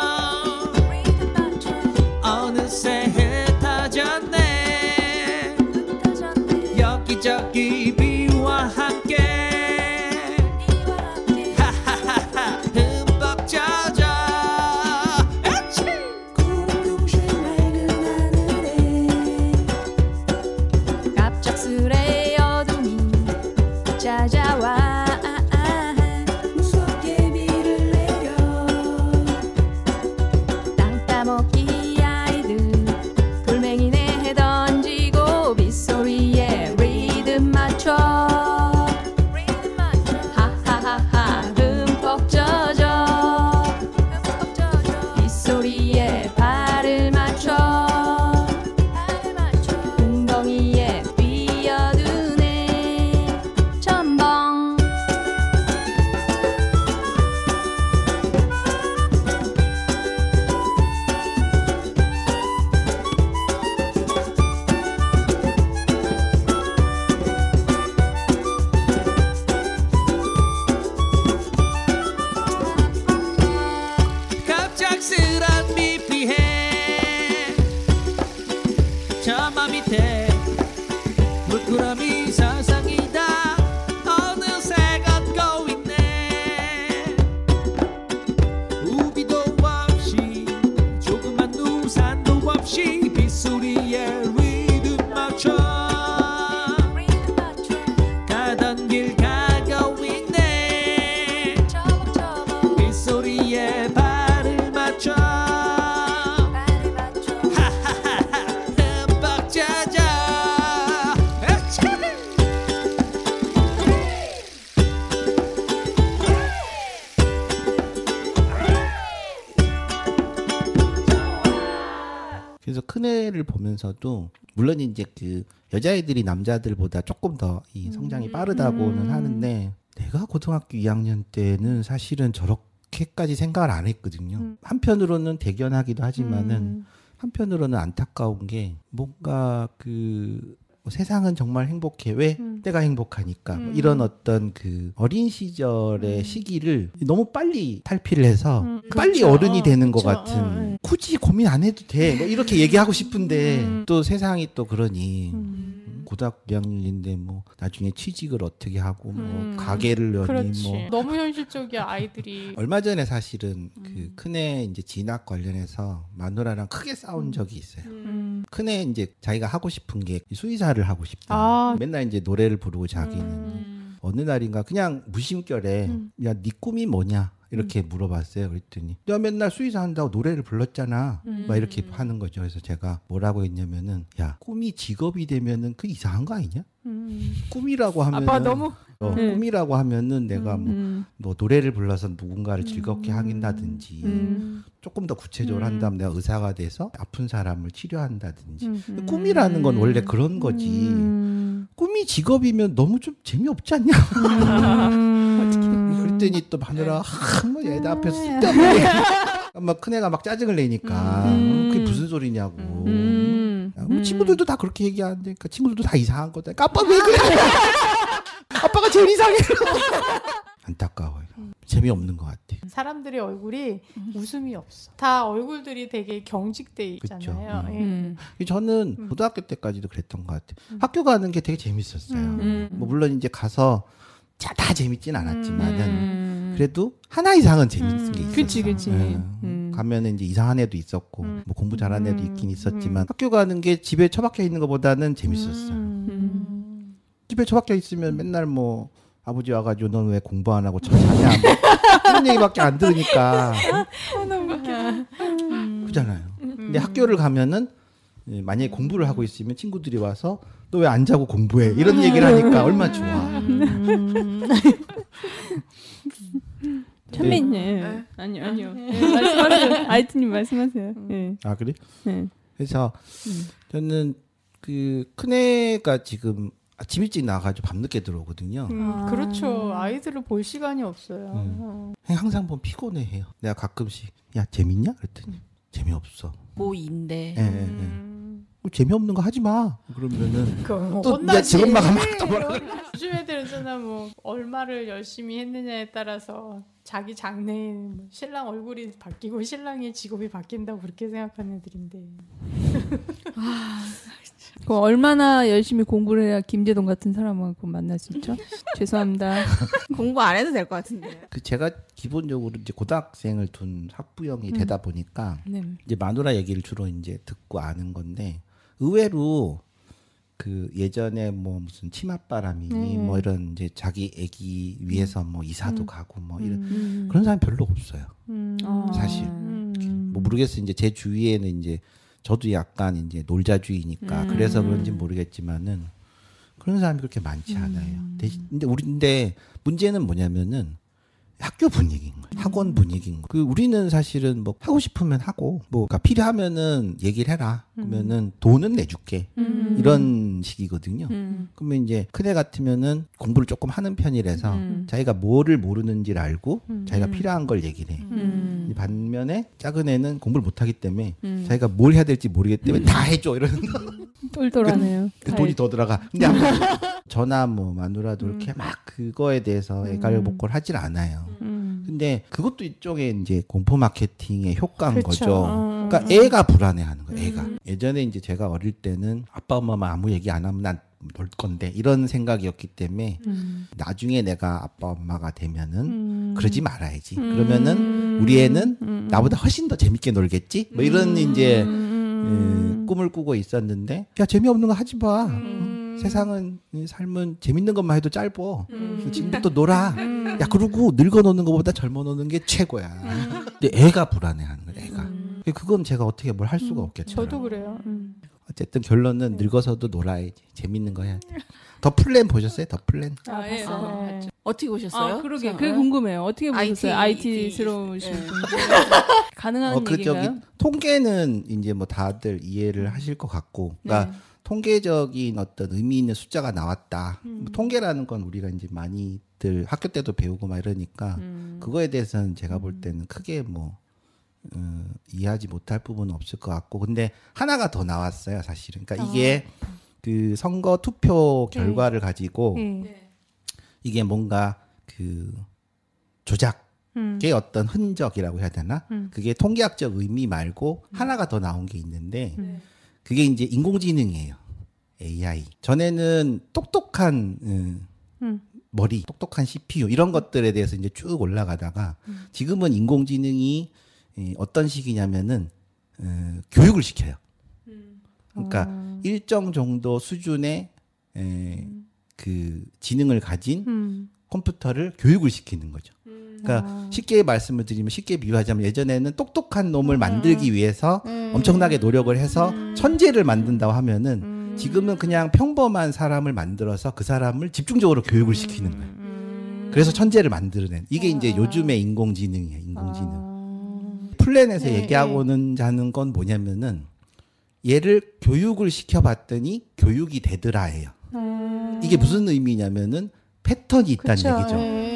[SPEAKER 6] 어느새 흩어졌네 여기저기 비와 함께 하하하하 흠뻑 젖어
[SPEAKER 5] 찾아와 무섭게 비를 내려 땅 따먹기 아이들 돌멩이네 던지고 빗소리에 리듬 맞춰 하하하하 흠뻑 젖어 빗소리에 발을 맞춰 웅덩이에
[SPEAKER 6] 갑작스런 비 피해 저마 밑에 물구름이 서성이다 어느새 걷고 있네 우비도 없이 조그만 우산도 없이 빗소리에 리듬 맞춰 가던 길
[SPEAKER 4] 큰애를 보면서도 물론 이제 그 여자애들이 남자들보다 조금 더 이 성장이 빠르다고는 하는데 내가 고등학교 2학년 때는 사실은 저렇게까지 생각을 안 했거든요. 한편으로는 대견하기도 하지만은 한편으로는 안타까운 게 뭔가 그 세상은 정말 행복해. 왜? 내가 행복하니까. 뭐 이런 어떤 그 어린 시절의 시기를 너무 빨리 탈피를 해서 빨리
[SPEAKER 3] 그렇죠.
[SPEAKER 4] 어른이 되는 것
[SPEAKER 3] 그렇죠.
[SPEAKER 4] 같은. 굳이 고민 안 해도 돼. 뭐 이렇게 얘기하고 싶은데 또 세상이 또 그러니. 고등학교 2학년인데 뭐 나중에 취직을 어떻게 하고 뭐 가게를 여니
[SPEAKER 3] 그렇지.
[SPEAKER 4] 뭐
[SPEAKER 3] 너무 현실적이야 아이들이.
[SPEAKER 4] 얼마 전에 사실은 그 큰애 이제 진학 관련해서 마누라랑 크게 싸운 적이 있어요. 큰애 이제 자기가 하고 싶은 게 수의사를 하고 싶다.
[SPEAKER 3] 아.
[SPEAKER 4] 맨날 이제 노래를 부르고 자기는 어느 날인가 그냥 무심결에 야, 네 꿈이 뭐냐? 이렇게 물어봤어요. 그랬더니 내가 맨날 수의사 한다고 노래를 불렀잖아. 막 이렇게 하는 거죠. 그래서 제가 뭐라고 했냐면은 야, 꿈이 직업이 되면은 그 이상한 거 아니냐? 꿈이라고 하면은
[SPEAKER 3] 아빠 너무
[SPEAKER 4] 꿈이라고 하면은 내가 뭐 노래를 불러서 누군가를 즐겁게 하긴다든지 조금 더 구체적으로 한다면 내가 의사가 돼서 아픈 사람을 치료한다든지 꿈이라는 건 원래 그런 거지. 꿈이 직업이면 너무 좀 재미없지 않냐? 그랬더니 또 마누라 뭐 애들 앞에서 쓸데없는 막 큰애가 막 짜증을 내니까 그게 무슨 소리냐고. 뭐 친구들도 다 그렇게 얘기하는데 그러니까 친구들도 다 이상한 거다. 그러니까 아빠 왜 그래? 아빠가 제일 이상해. 안타까워요. 재미없는 것 같아.
[SPEAKER 3] 사람들의 얼굴이 웃음이 없어. 다 얼굴들이 되게 경직돼 있잖아요.
[SPEAKER 4] 그쵸. 저는 고등학교 때까지도 그랬던 것 같아요. 학교 가는 게 되게 재밌었어요. 뭐 물론 이제 가서 다 재밌진 않았지만은 그래도 하나 이상은 재밌는 게 있었어요.
[SPEAKER 1] 그치.
[SPEAKER 4] 가면은 이제 이상한 애도 있었고 뭐 공부 잘하는 애도 있긴 있었지만 학교 가는 게 집에 처박혀 있는 것보다는 재밌었어요. 집에 처박혀 있으면 맨날 뭐 아버지 와가지고 넌 왜 공부 안 하고 자냐 그런 얘기밖에 안 들으니까 그잖아요. 근데 학교를 가면은 만약에 공부를 하고 있으면 친구들이 와서 너 왜 안 자고 공부해 이런 얘기를 하니까 얼마나 좋아.
[SPEAKER 1] 참매네. 아니요. 말씀하세요. 아이트님 말씀하세요. 네.
[SPEAKER 4] 아 그래?
[SPEAKER 1] 네.
[SPEAKER 4] 그래서 저는 그 큰애가 지금 아침 일찍 나가지고 밤늦게 들어오거든요.
[SPEAKER 3] 그렇죠. 아이들을 볼 시간이 없어요.
[SPEAKER 4] 항상 보면 피곤해해요. 내가 가끔씩 야 재밌냐? 그랬더니 재미없어.
[SPEAKER 2] 모인데.
[SPEAKER 4] 뭐 재미없는 거 하지 마. 그러면은
[SPEAKER 3] 또
[SPEAKER 4] 또 야, 저런 막
[SPEAKER 3] 요즘 애들은 뭐 얼마를 열심히 했느냐에 따라서 자기 장래에 뭐 신랑 얼굴이 바뀌고 신랑의 직업이 바뀐다고 그렇게 생각하는 애들인데.
[SPEAKER 1] 그 얼마나 열심히 공부를 해야 김재동 같은 사람하고 만날 수 있죠? 죄송합니다.
[SPEAKER 2] 공부 안 해도 될 것 같은데.
[SPEAKER 4] 그 제가 기본적으로 이제 고등학생을 둔 학부형이 되다 보니까
[SPEAKER 1] 네.
[SPEAKER 4] 이제 마누라 얘기를 주로 이제 듣고 아는 건데 의외로 그 예전에 뭐 무슨 치맛바람이니 뭐 이런 이제 자기 애기 위해서 뭐 이사도 가고 뭐 이런 그런 사람이 별로 없어요. 사실 뭐 모르겠어요. 이제 제 주위에는 이제 저도 약간 이제 놀자주의니까 그래서 그런지 모르겠지만은 그런 사람이 그렇게 많지 않아요. 대신 근데 문제는 뭐냐면은 학교 분위기인 거예요. 학원 분위기인 거. 그 우리는 사실은 뭐 하고 싶으면 하고 뭐 그러니까 필요하면은 얘기를 해라. 그러면은 돈은 내줄게. 이런 식이거든요. 그러면 이제 큰애 같으면은 공부를 조금 하는 편이라서 자기가 뭐를 모르는지를 알고 자기가 필요한 걸 얘기를 해. 반면에 작은 애는 공부를 못 하기 때문에 자기가 뭘 해야 될지 모르기 때문에 다 해줘 이러는 거.
[SPEAKER 1] 똘똘하네요.
[SPEAKER 4] 그 돈이 더 들어가. 근데 저나 뭐 마누라도 이렇게 막 그거에 대해서 애갈복걸 하질 않아요. 근데 그것도 일종의 이제 공포 마케팅의 효과인
[SPEAKER 3] 그렇죠.
[SPEAKER 4] 거죠. 그러니까 애가 불안해하는 거예요. 애가. 예전에 이제 제가 어릴 때는 아빠 엄마만 아무 얘기 안 하면 난 놀 건데 이런 생각이었기 때문에 나중에 내가 아빠 엄마가 되면은 그러지 말아야지. 그러면은 우리 애는 나보다 훨씬 더 재밌게 놀겠지. 뭐 이런 이제 꿈을 꾸고 있었는데 야 재미없는 거 하지 마. 세상은 삶은 재밌는 것만 해도 짧어. 지금부터 놀아. 야 그러고 늙어 노는 것보다 젊어 노는 게 최고야. 근데 애가 불안해하는 거야. 애가. 그건 제가 어떻게 뭘 할 수가 없겠죠.
[SPEAKER 3] 저도 그래요.
[SPEAKER 4] 어쨌든 결론은 늙어서도 놀아야지. 재밌는 거 해야 돼. 더 플랜 보셨어요? 더 플랜?
[SPEAKER 1] 예.
[SPEAKER 3] 봤어요.
[SPEAKER 2] 어떻게 보셨어요?
[SPEAKER 1] 그러게. 그게 궁금해요. 어떻게 보셨어요? IT스러우신
[SPEAKER 2] 네.
[SPEAKER 1] 분들. 가능한
[SPEAKER 4] 그
[SPEAKER 1] 얘기인가요?
[SPEAKER 4] 저기 통계는 이제 뭐 다들 이해를 하실 것 같고, 그러니까 통계적인 어떤 의미 있는 숫자가 나왔다. 뭐 통계라는 건 우리가 이제 많이들 학교 때도 배우고 막 이러니까 그거에 대해서는 제가 볼 때는 크게 뭐 이해하지 못할 부분은 없을 것 같고, 근데 하나가 더 나왔어요, 사실은. 그러니까 이게 그 선거 투표 결과를 가지고 이게 뭔가 그 조작의 어떤 흔적이라고 해야 되나? 그게 통계학적 의미 말고 하나가 더 나온 게 있는데 그게 이제 인공지능이에요. AI. 전에는 똑똑한 머리, 똑똑한 CPU 이런 것들에 대해서 이제 쭉 올라가다가 지금은 인공지능이 어떤 식이냐면은 교육을 시켜요. 그러니까 일정 정도 수준의 그 지능을 가진 컴퓨터를 교육을 시키는 거죠. 그러니까 쉽게 말씀을 드리면, 쉽게 비유하자면 예전에는 똑똑한 놈을 만들기 위해서 엄청나게 노력을 해서 천재를 만든다고 하면은 지금은 그냥 평범한 사람을 만들어서 그 사람을 집중적으로 교육을 시키는 거예요. 그래서 천재를 만들어낸. 이게 이제 요즘의 인공지능이에요. 인공지능. 플랜에서 얘기하고는 자는 건 뭐냐면은 얘를 교육을 시켜봤더니 교육이 되더라예요. 이게 무슨 의미냐면은 패턴이 있다는 얘기죠.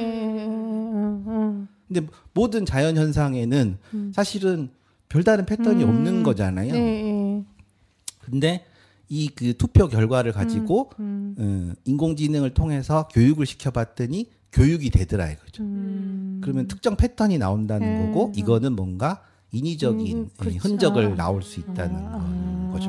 [SPEAKER 4] 근데 모든 자연 현상에는 사실은 별다른 패턴이 없는 거잖아요. 근데 이 그 투표 결과를 가지고 인공지능을 통해서 교육을 시켜봤더니 교육이 되더라 이거죠. 그러면 특정 패턴이 나온다는 거고, 이거는 뭔가 인위적인 흔적을 나올 수 있다는 거죠.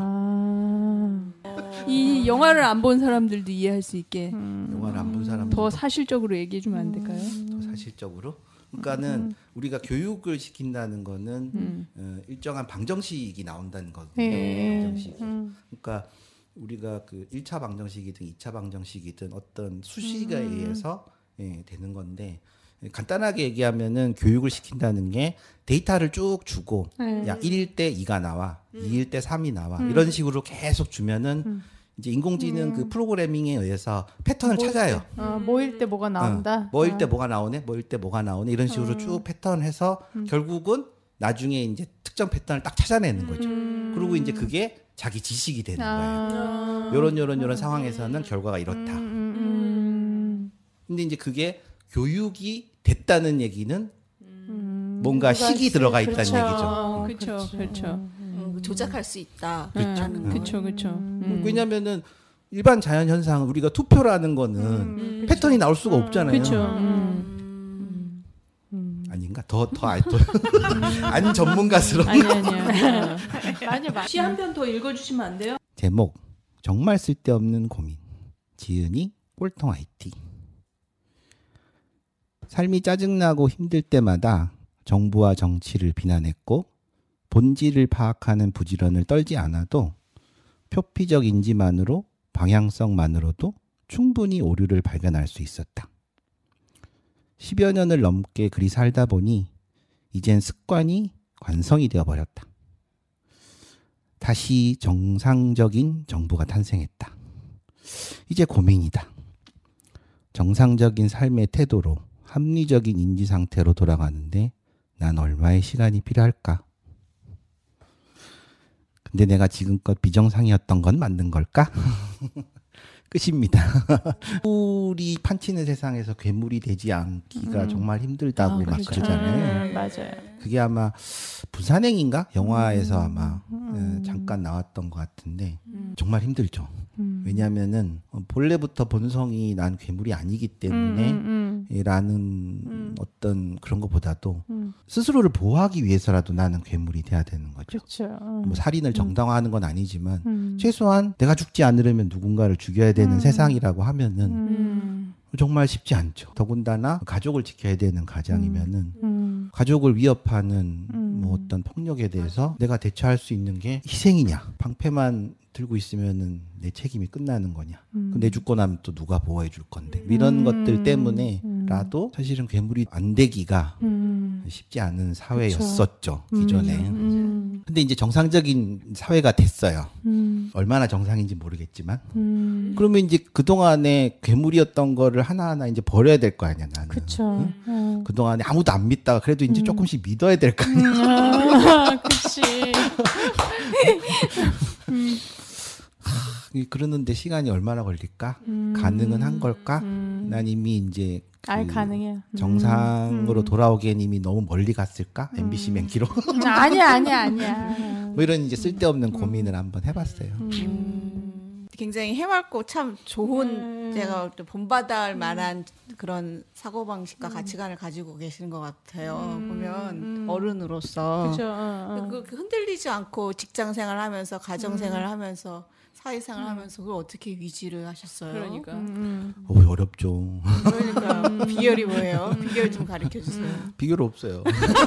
[SPEAKER 1] 이 영화를 안 본 사람들도 이해할 수 있게
[SPEAKER 4] 영화를 안 본 사람들
[SPEAKER 1] 더 사실적으로 얘기해 주면 안 될까요?
[SPEAKER 4] 더 사실적으로. 그러니까는 우리가 교육을 시킨다는 거는 일정한 방정식이 나온다는 거거든요. 방정식이. 그러니까 우리가 그 1차 방정식이든 2차 방정식이든 어떤 수식에 의해서 되는 건데, 간단하게 얘기하면은 교육을 시킨다는 게 데이터를 쭉 주고 야 1일 때 2가 나와, 2일 때 3이 나와, 이런 식으로 계속 주면은 이제 인공지능 그 프로그래밍에 의해서 패턴을 찾아요.
[SPEAKER 3] 모일 때 뭐가 나온다.
[SPEAKER 4] 모일 때 뭐가 나오네, 모일 때 뭐가 나오네, 이런 식으로 쭉 패턴해서 결국은 나중에 이제 특정 패턴을 딱 찾아내는 거죠. 그리고 이제 그게 자기 지식이 되는 거예요. 요런 상황에서는 결과가 이렇다. 근데 이제 그게 교육이 됐다는 얘기는 뭔가 식이 들어가 있다는 얘기죠.
[SPEAKER 1] 그렇죠.
[SPEAKER 2] 조작할 수 있다.
[SPEAKER 1] 그렇죠.
[SPEAKER 4] 왜냐면은 일반 자연 현상은 우리가 투표라는 거는 패턴이 나올 수가 없잖아요.
[SPEAKER 1] 그렇죠.
[SPEAKER 4] 아닌가? 더 안 전문가스러운.
[SPEAKER 1] 아니야. 시 한 편 더 읽어주시면 안 돼요?
[SPEAKER 4] 제목: 정말 쓸데없는 고민. 지은이 꼴통 IT. 삶이 짜증나고 힘들 때마다 정부와 정치를 비난했고, 본질을 파악하는 부지런을 떨지 않아도 표피적 인지만으로, 방향성만으로도 충분히 오류를 발견할 수 있었다. 10여 년을 넘게 그리 살다 보니 이젠 습관이 관성이 되어버렸다. 다시 정상적인 정부가 탄생했다. 이제 고민이다. 정상적인 삶의 태도로, 합리적인 인지 상태로 돌아가는데 난 얼마의 시간이 필요할까? 근데 내가 지금껏 비정상이었던 건 맞는 걸까? 끝입니다. 괴물이 판치는 세상에서 괴물이 되지 않기가 정말 힘들다고 막 그러잖아요.
[SPEAKER 3] 맞아요.
[SPEAKER 4] 그게 아마 부산행인가? 영화에서 아마 잠깐 나왔던 것 같은데 정말 힘들죠. 왜냐하면은 본래부터 본성이 난 괴물이 아니기 때문에 라는 어떤 그런 것보다도 스스로를 보호하기 위해서라도 나는 괴물이 돼야 되는 거죠.
[SPEAKER 3] 그렇죠.
[SPEAKER 4] 뭐 살인을 정당화하는 건 아니지만 최소한 내가 죽지 않으려면 누군가를 죽여야 되는 세상이라고 하면은 정말 쉽지 않죠. 더군다나 가족을 지켜야 되는 가장이면은 가족을 위협하는 뭐 어떤 폭력에 대해서 내가 대처할 수 있는 게 희생이냐, 방패만 들고 있으면은 내 책임이 끝나는 거냐. 내 죽고 나면 또 누가 보호해 줄 건데. 이런 것들 때문에라도 사실은 괴물이 안 되기가 쉽지 않은 사회였었죠. 기존에.
[SPEAKER 3] 음.
[SPEAKER 4] 근데 이제 정상적인 사회가 됐어요. 얼마나 정상인지 모르겠지만. 그러면 이제 그동안에 괴물이었던 거를 하나하나 이제 버려야 될 거 아니야, 나는.
[SPEAKER 3] 그쵸.
[SPEAKER 4] 응? 그동안에 아무도 안 믿다가 그래도 이제 조금씩 믿어야 될 거 아니야.
[SPEAKER 3] 그치.
[SPEAKER 4] 그러는데 시간이 얼마나 걸릴까? 가능은 한 걸까? 난 이미 이제
[SPEAKER 3] 가능해요.
[SPEAKER 4] 정상으로 돌아오기엔 이미 너무 멀리 갔을까? MBC 맨키로?
[SPEAKER 3] 아니야.
[SPEAKER 4] 뭐 이런 이제 쓸데없는 고민을 한번 해봤어요.
[SPEAKER 2] 굉장히 해맑고 참 좋은 제가 또 본받을 만한 그런 사고방식과 가치관을 가지고 계시는 것 같아요. 보면 어른으로서
[SPEAKER 3] 그죠.
[SPEAKER 2] 그 흔들리지 않고 직장생활 하면서 가정생활 하면서 사회생활 하면서 그걸 어떻게 유지를 하셨어요?
[SPEAKER 1] 그러니까.
[SPEAKER 4] 어렵죠.
[SPEAKER 2] 그러니까 비결이 뭐예요? 비결 좀 가르쳐 주세요.
[SPEAKER 4] 비결 없어요.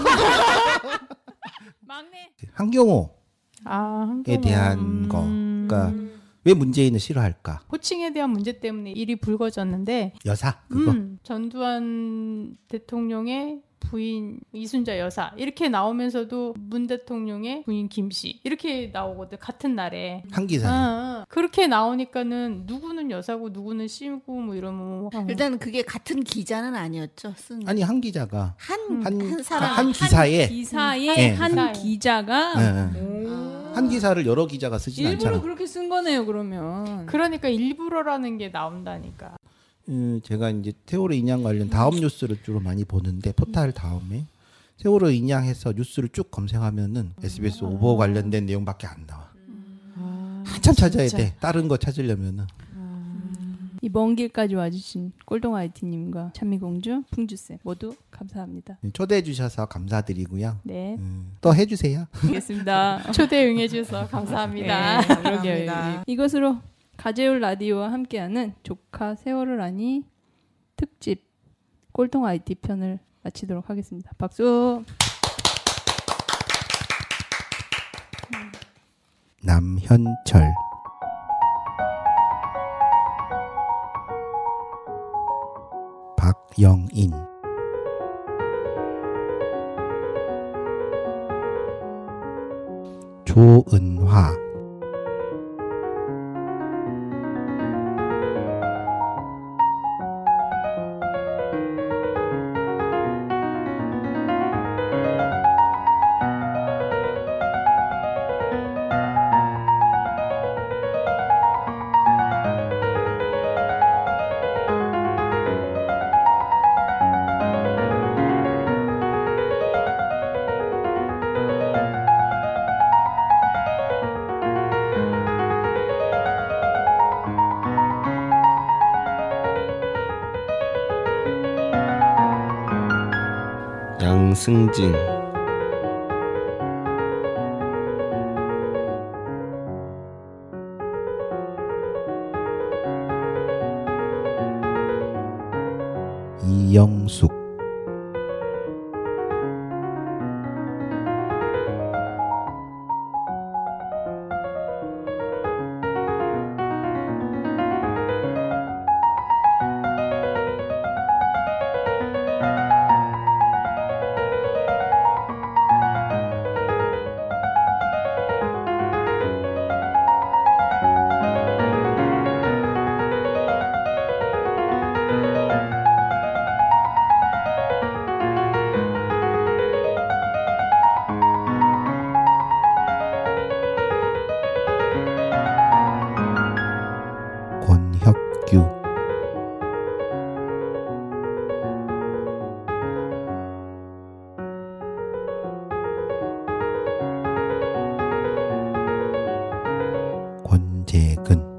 [SPEAKER 1] 막내.
[SPEAKER 4] 한경호에
[SPEAKER 3] 한경호.
[SPEAKER 4] 대한 거. 그러니까 왜 문재인을 싫어할까?
[SPEAKER 3] 호칭에 대한 문제 때문에 일이 불거졌는데
[SPEAKER 4] 여사 그거.
[SPEAKER 3] 전두환 대통령의 부인 이순자 여사 이렇게 나오면서도 문 대통령의 부인 김씨 이렇게 나오거든 같은 날에
[SPEAKER 4] 한 기사에.
[SPEAKER 3] 그렇게 나오니까는 누구는 여사고 누구는 씨고 뭐 이러면
[SPEAKER 2] 일단 그게 같은 기자는 아니었죠. 쓴
[SPEAKER 4] 아니 한 기자가
[SPEAKER 2] 한 사람
[SPEAKER 4] 한 기사에
[SPEAKER 1] 기사에
[SPEAKER 4] 네.
[SPEAKER 1] 한
[SPEAKER 3] 기사에.
[SPEAKER 1] 기자가
[SPEAKER 4] 한 기사를 여러 기자가 쓰진
[SPEAKER 1] 일부러
[SPEAKER 4] 않잖아.
[SPEAKER 1] 그렇게 쓴 거네요. 그러면.
[SPEAKER 3] 그러니까 일부러라는 게 나온다니까.
[SPEAKER 4] 제가 이제 세월호 인양 관련 다음 뉴스를 주로 많이 보는데 포탈 다음에 세월호 인양해서 뉴스를 쭉 검색하면은 SBS 오보 관련된 내용밖에 안 나와. 한참 찾아야
[SPEAKER 3] 진짜.
[SPEAKER 4] 돼. 다른 거 찾으려면은.
[SPEAKER 1] 이 먼 길까지 와주신 꼴동 IT님과 찬미공주, 풍주쌤 모두 감사합니다.
[SPEAKER 4] 초대해 주셔서 감사드리고요.
[SPEAKER 1] 네,
[SPEAKER 4] 또 해주세요.
[SPEAKER 1] 알겠습니다.
[SPEAKER 3] 초대 응해주셔서 감사합니다.
[SPEAKER 1] 네,
[SPEAKER 2] 감사합니다.
[SPEAKER 1] 이것으로 가재울 라디오와 함께하는 조카 세월을 아니 특집 꼴통 IT 편을 마치도록 하겠습니다. 박수.
[SPEAKER 4] 남현철 박영인 조은화 양승진 이영숙 권혁규 권재근